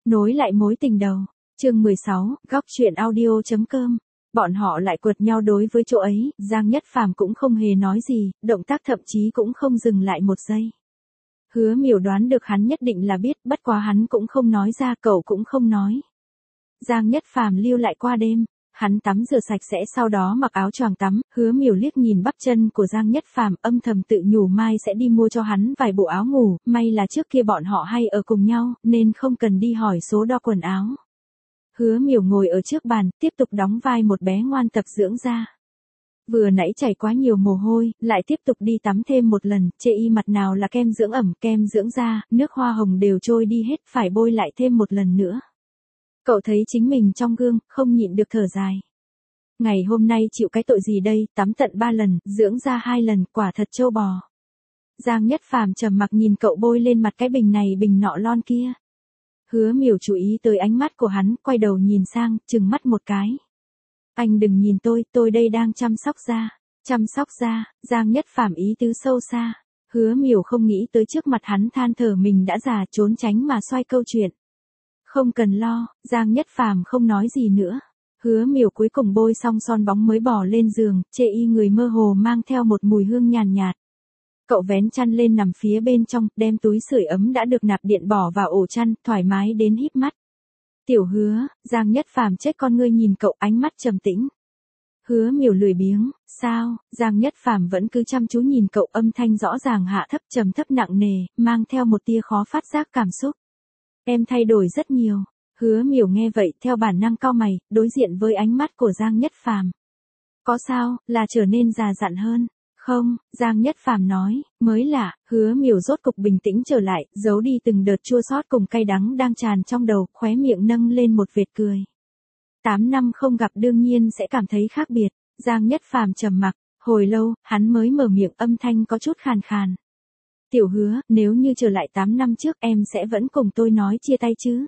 Nối lại mối tình đầu. Chương 16, góc truyện audio.com. Bọn họ lại quật nhau đối với chỗ ấy, Giang Nhất Phàm cũng không hề nói gì, động tác thậm chí cũng không dừng lại một giây. Hứa Miểu đoán được hắn nhất định là biết, bất quá hắn cũng không nói ra, cậu cũng không nói. Giang Nhất Phàm lưu lại qua đêm, hắn tắm rửa sạch sẽ sau đó mặc áo choàng tắm, Hứa Miểu liếc nhìn bắp chân của Giang Nhất Phàm, âm thầm tự nhủ mai sẽ đi mua cho hắn vài bộ áo ngủ, may là trước kia bọn họ hay ở cùng nhau, nên không cần đi hỏi số đo quần áo. Hứa Miểu ngồi ở trước bàn, tiếp tục đóng vai một bé ngoan tập dưỡng da. Vừa nãy chảy quá nhiều mồ hôi, lại tiếp tục đi tắm thêm một lần, chê y mặt nào là kem dưỡng ẩm, kem dưỡng da, nước hoa hồng đều trôi đi hết, phải bôi lại thêm một lần nữa. Cậu thấy chính mình trong gương, không nhịn được thở dài. Ngày hôm nay chịu cái tội gì đây, tắm tận 3 lần, dưỡng da 2 lần, quả thật trâu bò. Giang Nhất Phàm trầm mặc nhìn cậu bôi lên mặt cái bình này bình nọ lon kia. Hứa Miểu chú ý tới ánh mắt của hắn, quay đầu nhìn sang, trừng mắt một cái. Anh đừng nhìn tôi đây đang chăm sóc da. Chăm sóc da, Giang Nhất Phàm ý tứ sâu xa. Hứa Miểu không nghĩ tới trước mặt hắn than thở mình đã già, trốn tránh mà xoay câu chuyện. Không cần lo, Giang Nhất Phàm không nói gì nữa. Hứa Miểu cuối cùng bôi xong son bóng mới bỏ lên giường, chê y người mơ hồ mang theo một mùi hương nhàn nhạt. Cậu vén chăn lên nằm phía bên trong, đem túi sưởi ấm đã được nạp điện bỏ vào ổ chăn, thoải mái đến híp mắt. Tiểu Hứa, Giang Nhất Phàm chết con ngươi nhìn cậu, ánh mắt trầm tĩnh. Hứa Miểu lười biếng, sao? Giang Nhất Phàm vẫn cứ chăm chú nhìn cậu, âm thanh rõ ràng hạ thấp trầm thấp nặng nề, mang theo một tia khó phát giác cảm xúc. Em thay đổi rất nhiều. Hứa Miểu nghe vậy theo bản năng cau mày, đối diện với ánh mắt của Giang Nhất Phàm. Có sao, là trở nên già dặn hơn? Không, Giang Nhất Phàm nói, mới lạ. Hứa Miểu rốt cục bình tĩnh trở lại, giấu đi từng đợt chua xót cùng cay đắng đang tràn trong đầu, khóe miệng nâng lên một vệt cười. 8 năm không gặp đương nhiên sẽ cảm thấy khác biệt. Giang Nhất Phàm trầm mặc, hồi lâu, hắn mới mở miệng, âm thanh có chút khàn khàn. Tiểu Hứa, nếu như trở lại 8 năm trước em sẽ vẫn cùng tôi nói chia tay chứ?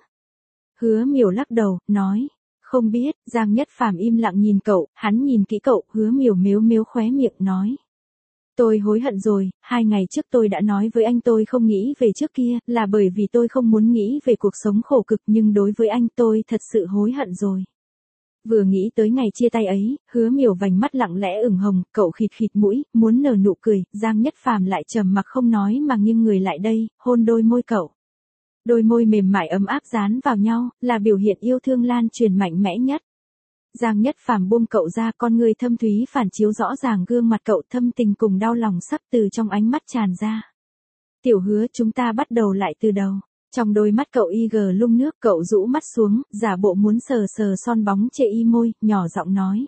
Hứa Miểu lắc đầu, nói, không biết. Giang Nhất Phàm im lặng nhìn cậu, hắn nhìn kỹ cậu, Hứa Miểu mếu mếu khóe miệng nói. Tôi hối hận rồi, 2 ngày trước tôi đã nói với anh tôi không nghĩ về trước kia, là bởi vì tôi không muốn nghĩ về cuộc sống khổ cực, nhưng đối với anh tôi thật sự hối hận rồi. Vừa nghĩ tới ngày chia tay ấy, Hứa Miểu vành mắt lặng lẽ ửng hồng, cậu khịt khịt mũi, muốn nở nụ cười, Giang Nhất Phàm lại trầm mặc không nói mà nghiêng người lại đây, hôn đôi môi cậu. Đôi môi mềm mại ấm áp dán vào nhau, là biểu hiện yêu thương lan truyền mạnh mẽ nhất. Giang Nhất Phàm buông cậu ra, con người thâm thúy phản chiếu rõ ràng gương mặt cậu, thâm tình cùng đau lòng sắp từ trong ánh mắt tràn ra. Tiểu Hứa, chúng ta bắt đầu lại từ đầu. Trong đôi mắt cậu y gờ lung nước, cậu rũ mắt xuống, giả bộ muốn sờ sờ son bóng chê y môi, nhỏ giọng nói.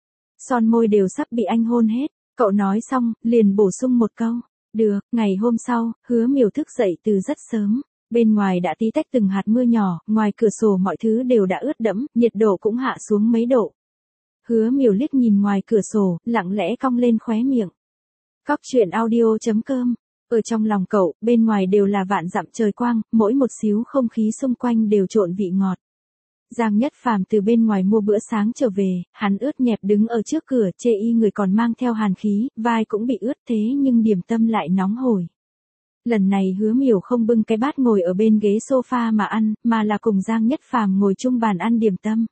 Son môi đều sắp bị anh hôn hết. Cậu nói xong, liền bổ sung một câu. Được. Ngày hôm sau, Hứa Miểu thức dậy từ rất sớm. Bên ngoài đã tí tách từng hạt mưa nhỏ, ngoài cửa sổ mọi thứ đều đã ướt đẫm, nhiệt độ cũng hạ xuống mấy độ. Hứa Miểu liếc nhìn ngoài cửa sổ, lặng lẽ cong lên khóe miệng. Góc truyện audio.com. Ở trong lòng cậu, bên ngoài đều là vạn dặm trời quang, mỗi một xíu không khí xung quanh đều trộn vị ngọt. Giang Nhất Phàm từ bên ngoài mua bữa sáng trở về, hắn ướt nhẹp đứng ở trước cửa, chê y người còn mang theo hàn khí, vai cũng bị ướt thế nhưng điểm tâm lại nóng hổi. Lần này Hứa Miểu không bưng cái bát ngồi ở bên ghế sofa mà ăn, mà là cùng Giang Nhất Phàm ngồi chung bàn ăn điểm tâm.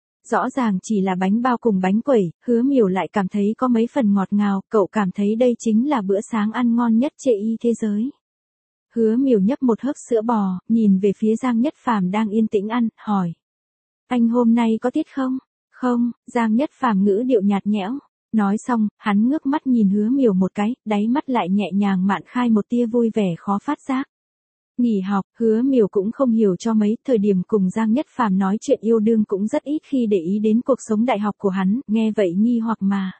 Rõ ràng chỉ là bánh bao cùng bánh quẩy, Hứa Miểu lại cảm thấy có mấy phần ngọt ngào, cậu cảm thấy đây chính là bữa sáng ăn ngon nhất chê y thế giới. Hứa Miểu nhấp một hớp sữa bò, nhìn về phía Giang Nhất Phàm đang yên tĩnh ăn, hỏi. Anh hôm nay có tiết không? Không, Giang Nhất Phàm ngữ điệu nhạt nhẽo. Nói xong, hắn ngước mắt nhìn Hứa Miểu một cái, đáy mắt lại nhẹ nhàng mạn khai một tia vui vẻ khó phát giác. Nghỉ học, Hứa Miểu cũng không hiểu cho mấy, thời điểm cùng Giang Nhất Phàm nói chuyện yêu đương cũng rất ít khi để ý đến cuộc sống đại học của hắn, nghe vậy nghi hoặc mà.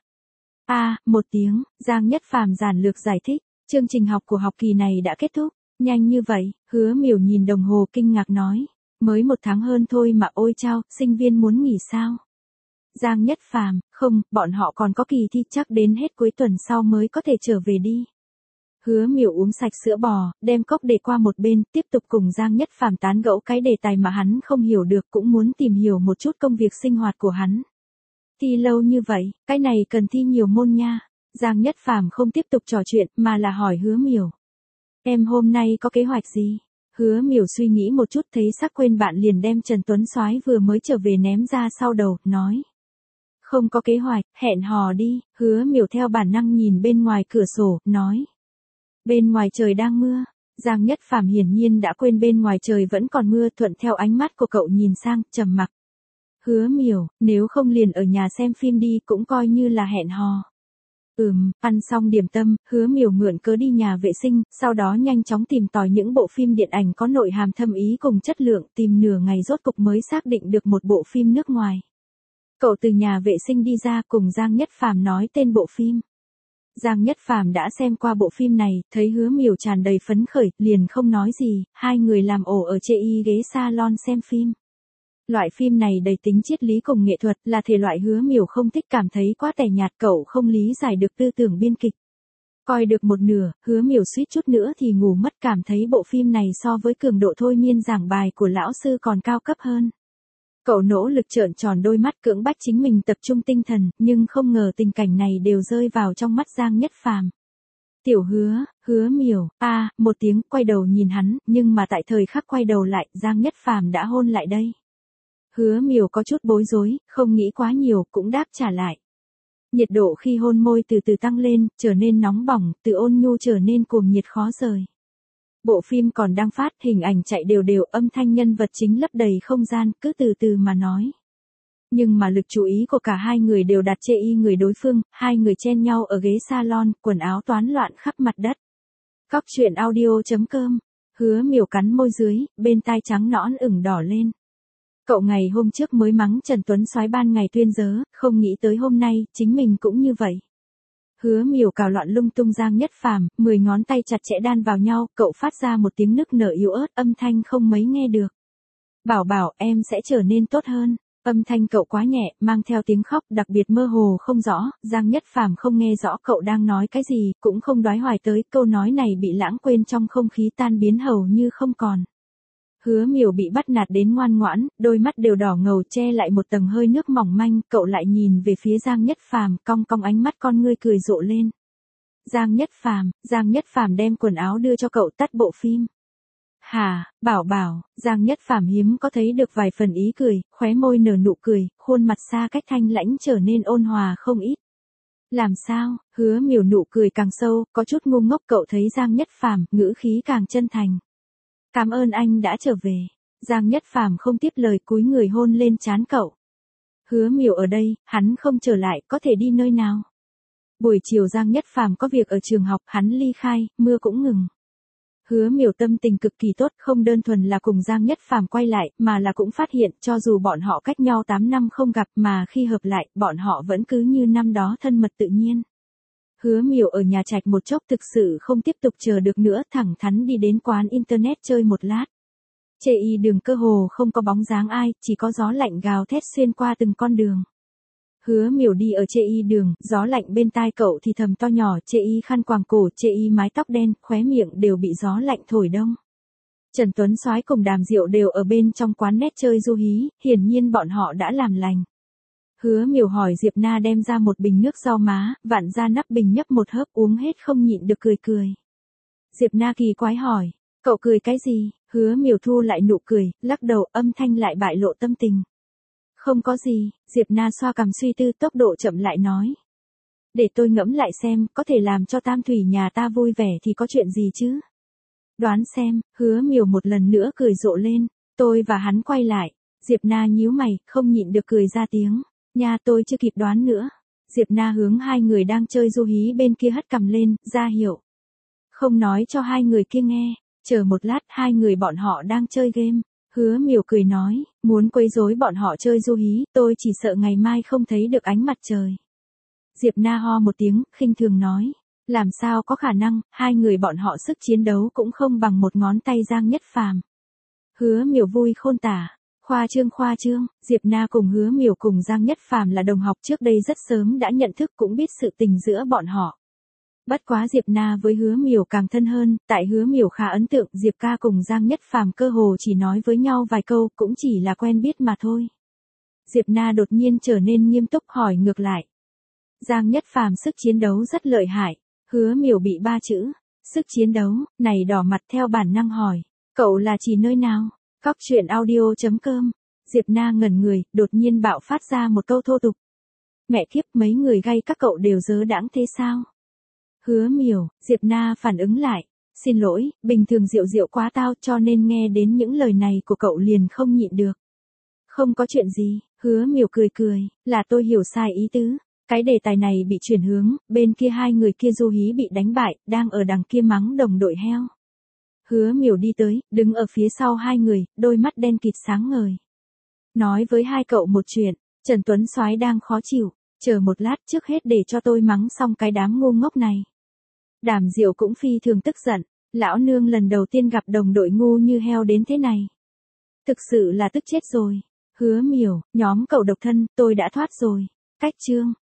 Một tiếng, Giang Nhất Phàm giản lược giải thích, chương trình học của học kỳ này đã kết thúc, nhanh như vậy, Hứa Miểu nhìn đồng hồ kinh ngạc nói, mới 1 tháng hơn thôi mà ôi chao, sinh viên muốn nghỉ sao? Giang Nhất Phàm, không, bọn họ còn có kỳ thi, chắc đến hết cuối tuần sau mới có thể trở về đi. Hứa Miểu uống sạch sữa bò, đem cốc để qua một bên, tiếp tục cùng Giang Nhất Phàm tán gẫu cái đề tài mà hắn không hiểu được, cũng muốn tìm hiểu một chút công việc sinh hoạt của hắn. Thi lâu như vậy, cái này cần thi nhiều môn nha. Giang Nhất Phàm không tiếp tục trò chuyện, mà là hỏi Hứa Miểu. Em hôm nay có kế hoạch gì? Hứa Miểu suy nghĩ một chút thấy sắp quên bạn liền đem Trần Tuấn Soái vừa mới trở về ném ra sau đầu, nói. Không có kế hoạch, hẹn hò đi, Hứa Miểu theo bản năng nhìn bên ngoài cửa sổ, nói. Bên ngoài trời đang mưa, Giang Nhất Phàm hiển nhiên đã quên bên ngoài trời vẫn còn mưa, thuận theo ánh mắt của cậu nhìn sang, trầm mặc. Hứa Miểu, nếu không liền ở nhà xem phim đi cũng coi như là hẹn hò. Ăn xong điểm tâm, Hứa Miểu mượn cớ đi nhà vệ sinh, sau đó nhanh chóng tìm tòi những bộ phim điện ảnh có nội hàm thâm ý cùng chất lượng, tìm nửa ngày rốt cục mới xác định được một bộ phim nước ngoài. Cậu từ nhà vệ sinh đi ra cùng Giang Nhất Phàm nói tên bộ phim. Giang Nhất Phàm đã xem qua bộ phim này, thấy Hứa Miểu tràn đầy phấn khởi, liền không nói gì, hai người làm ổ ở chê y ghế salon xem phim. Loại phim này đầy tính triết lý cùng nghệ thuật, là thể loại Hứa Miểu không thích, cảm thấy quá tẻ nhạt, cậu không lý giải được tư tưởng biên kịch. Coi được một nửa, Hứa Miểu suýt chút nữa thì ngủ mất, cảm thấy bộ phim này so với cường độ thôi miên giảng bài của lão sư còn cao cấp hơn. Cậu nỗ lực trợn tròn đôi mắt cưỡng bách chính mình tập trung tinh thần, nhưng không ngờ tình cảnh này đều rơi vào trong mắt Giang Nhất Phàm. Tiểu Hứa, Hứa Miểu, một tiếng, quay đầu nhìn hắn, nhưng mà tại thời khắc quay đầu lại, Giang Nhất Phàm đã hôn lại đây. Hứa Miểu có chút bối rối, không nghĩ quá nhiều, cũng đáp trả lại. Nhiệt độ khi hôn môi từ từ tăng lên, trở nên nóng bỏng, từ ôn nhu trở nên cuồng nhiệt khó rời. Bộ phim còn đang phát, hình ảnh chạy đều đều, âm thanh nhân vật chính lấp đầy không gian, cứ từ từ mà nói. Nhưng mà lực chú ý của cả hai người đều đặt chê y người đối phương, hai người chen nhau ở ghế salon, quần áo toán loạn khắp mặt đất. Góc truyện audio.com. Hứa Miểu cắn môi dưới, bên tai trắng nõn ửng đỏ lên. Cậu ngày hôm trước mới mắng Trần Tuấn Soái ban ngày tuyên dớ, không nghĩ tới hôm nay, chính mình cũng như vậy. Hứa Miểu cào loạn lung tung Giang Nhất Phàm, 10 ngón tay chặt chẽ đan vào nhau, cậu phát ra một tiếng nức nở yếu ớt, âm thanh không mấy nghe được. Bảo bảo, em sẽ trở nên tốt hơn. Âm thanh cậu quá nhẹ, mang theo tiếng khóc, đặc biệt mơ hồ không rõ, Giang Nhất Phàm không nghe rõ cậu đang nói cái gì, cũng không đoái hoài tới, câu nói này bị lãng quên trong không khí tan biến hầu như không còn. Hứa Miểu bị bắt nạt đến ngoan ngoãn, đôi mắt đều đỏ ngầu che lại một tầng hơi nước mỏng manh, cậu lại nhìn về phía Giang Nhất Phàm, cong cong ánh mắt con ngươi cười rộ lên. Giang Nhất Phàm đem quần áo đưa cho cậu, tắt bộ phim. Hà, bảo bảo, Giang Nhất Phàm hiếm có thấy được vài phần ý cười, khóe môi nở nụ cười, khuôn mặt xa cách thanh lãnh trở nên ôn hòa không ít. Làm sao? Hứa Miểu nụ cười càng sâu, có chút ngu ngốc, cậu thấy Giang Nhất Phàm, ngữ khí càng chân thành. Cảm ơn anh đã trở về. Giang Nhất Phàm không tiếp lời, cúi người hôn lên trán cậu. Hứa Miểu ở đây, hắn không trở lại, có thể đi nơi nào? Buổi chiều Giang Nhất Phàm có việc ở trường học, hắn ly khai, mưa cũng ngừng. Hứa Miểu tâm tình cực kỳ tốt, không đơn thuần là cùng Giang Nhất Phàm quay lại, mà là cũng phát hiện, cho dù bọn họ cách nhau 8 năm không gặp mà khi hợp lại, bọn họ vẫn cứ như năm đó thân mật tự nhiên. Hứa Miểu ở nhà trạch một chốc thực sự không tiếp tục chờ được nữa, thẳng thắn đi đến quán internet chơi một lát. Chê y đường cơ hồ không có bóng dáng ai, chỉ có gió lạnh gào thét xuyên qua từng con đường. Hứa Miểu đi ở chê y đường, gió lạnh bên tai cậu thì thầm to nhỏ, chê y khăn quàng cổ, chê y mái tóc đen, khóe miệng đều bị gió lạnh thổi đông. Trần Tuấn Soái cùng Đàm Diệu đều ở bên trong quán net chơi du hí, hiển nhiên bọn họ đã làm lành. Hứa Miểu hỏi Diệp Na đem ra một bình nước rau má, vặn ra nắp bình nhấp một hớp uống hết không nhịn được cười cười. Diệp Na kỳ quái hỏi, cậu cười cái gì? Hứa Miểu thu lại nụ cười, lắc đầu, âm thanh lại bại lộ tâm tình. Không có gì, Diệp Na xoa cằm suy tư, tốc độ chậm lại nói. Để tôi ngẫm lại xem, có thể làm cho Tam Thủy nhà ta vui vẻ thì có chuyện gì chứ? Đoán xem, Hứa Miểu một lần nữa cười rộ lên, tôi và hắn quay lại. Diệp Na nhíu mày, không nhịn được cười ra tiếng. Nha, tôi chưa kịp đoán nữa. Diệp Na hướng hai người đang chơi du hí bên kia hất cằm lên, ra hiệu. Không nói cho hai người kia nghe, chờ một lát hai người bọn họ đang chơi game. Hứa Miểu cười nói, muốn quấy rối bọn họ chơi du hí, tôi chỉ sợ ngày mai không thấy được ánh mặt trời. Diệp Na ho một tiếng, khinh thường nói, làm sao có khả năng, hai người bọn họ sức chiến đấu cũng không bằng một ngón tay Giang Nhất Phàm. Hứa Miểu vui khôn tả. Khoa trương, Diệp Na cùng Hứa Miểu cùng Giang Nhất Phàm là đồng học trước đây rất sớm đã nhận thức cũng biết sự tình giữa bọn họ. Bất quá Diệp Na với Hứa Miểu càng thân hơn, tại Hứa Miểu khá ấn tượng, Diệp ca cùng Giang Nhất Phàm cơ hồ chỉ nói với nhau vài câu, cũng chỉ là quen biết mà thôi. Diệp Na đột nhiên trở nên nghiêm túc hỏi ngược lại. Giang Nhất Phàm sức chiến đấu rất lợi hại, Hứa Miểu bị 3 chữ, sức chiến đấu, này đỏ mặt theo bản năng hỏi. Cậu là chỉ nơi nào? Góc chuyện audio.com. Diệp Na ngẩn người, đột nhiên bạo phát ra một câu thô tục. Mẹ kiếp, mấy người gay các cậu đều dớ đãng thế sao? Hứa Miểu, Diệp Na phản ứng lại. Xin lỗi, bình thường Diệu Diệu quá tao cho nên nghe đến những lời này của cậu liền không nhịn được. Không có chuyện gì, Hứa Miểu cười cười, là tôi hiểu sai ý tứ. Cái đề tài này bị chuyển hướng, bên kia hai người kia Du Hí bị đánh bại, đang ở đằng kia mắng đồng đội heo. Hứa Miểu đi tới, đứng ở phía sau hai người, đôi mắt đen kịt sáng ngời. Nói với hai cậu một chuyện, Trần Tuấn Soái đang khó chịu, chờ một lát trước hết để cho tôi mắng xong cái đám ngu ngốc này. Đàm Diệu cũng phi thường tức giận, lão nương lần đầu tiên gặp đồng đội ngu như heo đến thế này. Thực sự là tức chết rồi. Hứa Miểu, nhóm cậu độc thân, tôi đã thoát rồi. Cách chương.